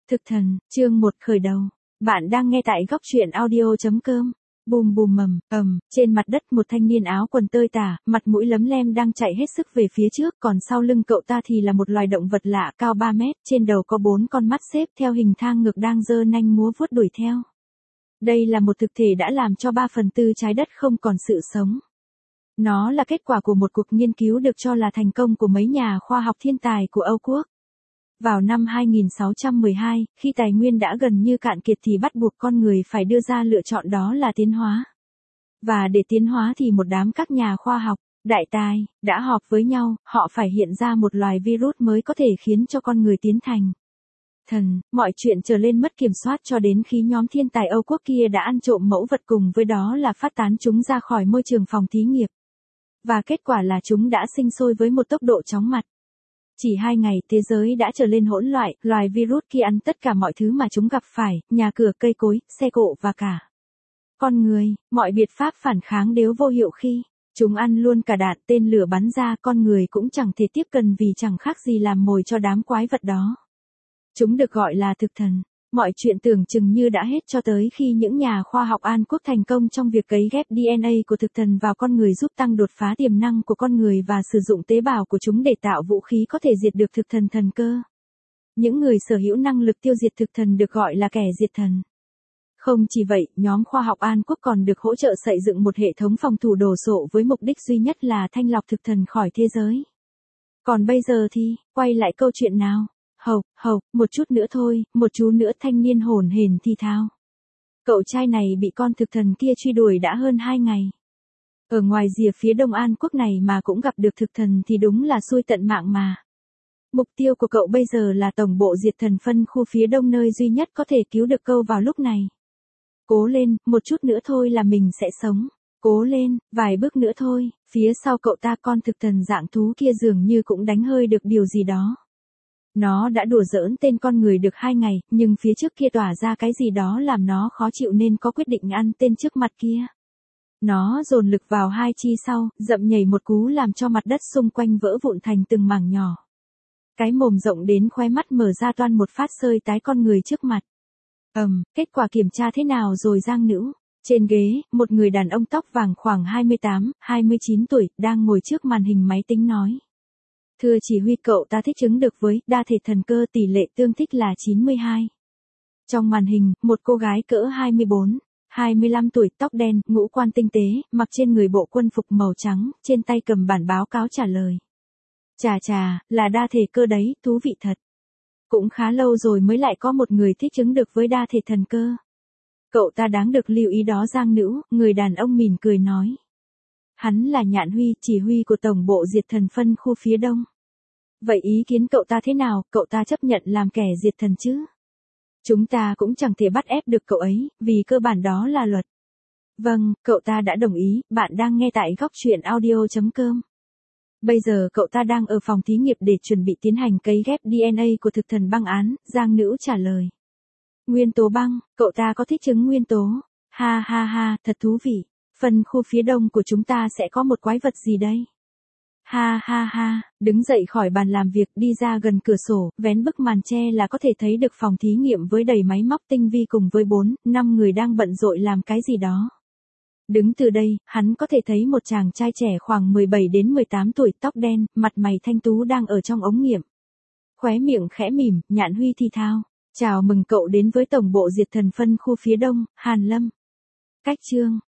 Thực thần, chương 1 khởi đầu. Bạn đang nghe tại góc truyện audio.com. Bùm bùm mầm, trên mặt đất một thanh niên áo quần tơi tả, mặt mũi lấm lem đang chạy hết sức về phía trước, còn sau lưng cậu ta thì là một loài động vật lạ cao 3 mét, trên đầu có 4 con mắt xếp theo hình thang ngực đang giơ nanh múa vuốt đuổi theo. Đây là một thực thể đã làm cho 3/4 trái đất không còn sự sống. Nó là kết quả của một cuộc nghiên cứu được cho là thành công của mấy nhà khoa học thiên tài của Âu Quốc. Vào năm 2612, khi tài nguyên đã gần như cạn kiệt thì bắt buộc con người phải đưa ra lựa chọn, đó là tiến hóa. Và để tiến hóa thì một đám các nhà khoa học, đại tài, đã họp với nhau, họ phải hiện ra một loài virus mới có thể khiến cho con người tiến thành thần. Mọi chuyện trở lên mất kiểm soát cho đến khi nhóm thiên tài Âu Quốc kia đã ăn trộm mẫu vật, cùng với đó là phát tán chúng ra khỏi môi trường phòng thí nghiệm. Và kết quả là chúng đã sinh sôi với một tốc độ chóng mặt. Chỉ 2 ngày, thế giới đã trở lên hỗn loạn, loài virus kia ăn tất cả mọi thứ mà chúng gặp phải, nhà cửa, cây cối, xe cộ và cả con người. Mọi biện pháp phản kháng đều vô hiệu khi chúng ăn luôn cả đạn tên lửa bắn ra, con người cũng chẳng thể tiếp cận vì chẳng khác gì làm mồi cho đám quái vật đó. Chúng được gọi là thực thần. Mọi chuyện tưởng chừng như đã hết cho tới khi những nhà khoa học An Quốc thành công trong việc cấy ghép DNA của thực thần vào con người, giúp tăng đột phá tiềm năng của con người và sử dụng tế bào của chúng để tạo vũ khí có thể diệt được thực thần thần cơ. Những người sở hữu năng lực tiêu diệt thực thần được gọi là kẻ diệt thần. Không chỉ vậy, nhóm khoa học An Quốc còn được hỗ trợ xây dựng một hệ thống phòng thủ đồ sộ với mục đích duy nhất là thanh lọc thực thần khỏi thế giới. Còn bây giờ thì, quay lại câu chuyện nào. Hầu, một chút nữa thôi, một chú nữa, thanh niên hổn hển thì thào. Cậu trai này bị con thực thần kia truy đuổi đã hơn 2 ngày. Ở ngoài rìa phía đông An Quốc này mà cũng gặp được thực thần thì đúng là xui tận mạng mà. Mục tiêu của cậu bây giờ là tổng bộ diệt thần phân khu phía đông, nơi duy nhất có thể cứu được cậu vào lúc này. Cố lên, một chút nữa thôi là mình sẽ sống. Cố lên, vài bước nữa thôi. Phía sau cậu ta, con thực thần dạng thú kia dường như cũng đánh hơi được điều gì đó. Nó đã đùa giỡn tên con người được 2 ngày, nhưng phía trước kia tỏa ra cái gì đó làm nó khó chịu nên có quyết định ăn tên trước mặt kia. Nó dồn lực vào hai chi sau, dậm nhảy một cú làm cho mặt đất xung quanh vỡ vụn thành từng mảng nhỏ. Cái mồm rộng đến khóe mắt mở ra toan một phát sơi tái con người trước mặt. Kết quả kiểm tra thế nào rồi Giang Nữ? Trên ghế, một người đàn ông tóc vàng khoảng 28, 29 tuổi, đang ngồi trước màn hình máy tính nói. Thưa chỉ huy, cậu ta thích ứng được với đa thể thần cơ, tỷ lệ tương thích là 92. Trong màn hình, một cô gái cỡ 24, 25 tuổi, tóc đen, ngũ quan tinh tế, mặc trên người bộ quân phục màu trắng, trên tay cầm bản báo cáo trả lời. Chà, là đa thể cơ đấy, thú vị thật. Cũng khá lâu rồi mới lại có một người thích ứng được với đa thể thần cơ. Cậu ta đáng được lưu ý đó Giang Nữ, người đàn ông mỉm cười nói. Hắn là Nhạn Huy, chỉ huy của tổng bộ diệt thần phân khu phía đông. Vậy ý kiến cậu ta thế nào, cậu ta chấp nhận làm kẻ diệt thần chứ? Chúng ta cũng chẳng thể bắt ép được cậu ấy, vì cơ bản đó là luật. Vâng, cậu ta đã đồng ý, bạn đang nghe tại góc truyện audio.com. Bây giờ cậu ta đang ở phòng thí nghiệm để chuẩn bị tiến hành cấy ghép DNA của thực thần băng án, Giang Nữ trả lời. Nguyên tố băng, cậu ta có thích ứng nguyên tố. Ha, thật thú vị. Phần khu phía đông của chúng ta sẽ có một quái vật gì đây? Ha, đứng dậy khỏi bàn làm việc, đi ra gần cửa sổ, vén bức màn che là có thể thấy được phòng thí nghiệm với đầy máy móc tinh vi cùng với 4-5 người đang bận rộn làm cái gì đó. Đứng từ đây, hắn có thể thấy một chàng trai trẻ khoảng 17 đến 18 tuổi, tóc đen, mặt mày thanh tú đang ở trong ống nghiệm. Khóe miệng khẽ mỉm, Nhạn Huy thì thào. Chào mừng cậu đến với tổng bộ diệt thần phân khu phía đông, Hàn Lâm. Cách chương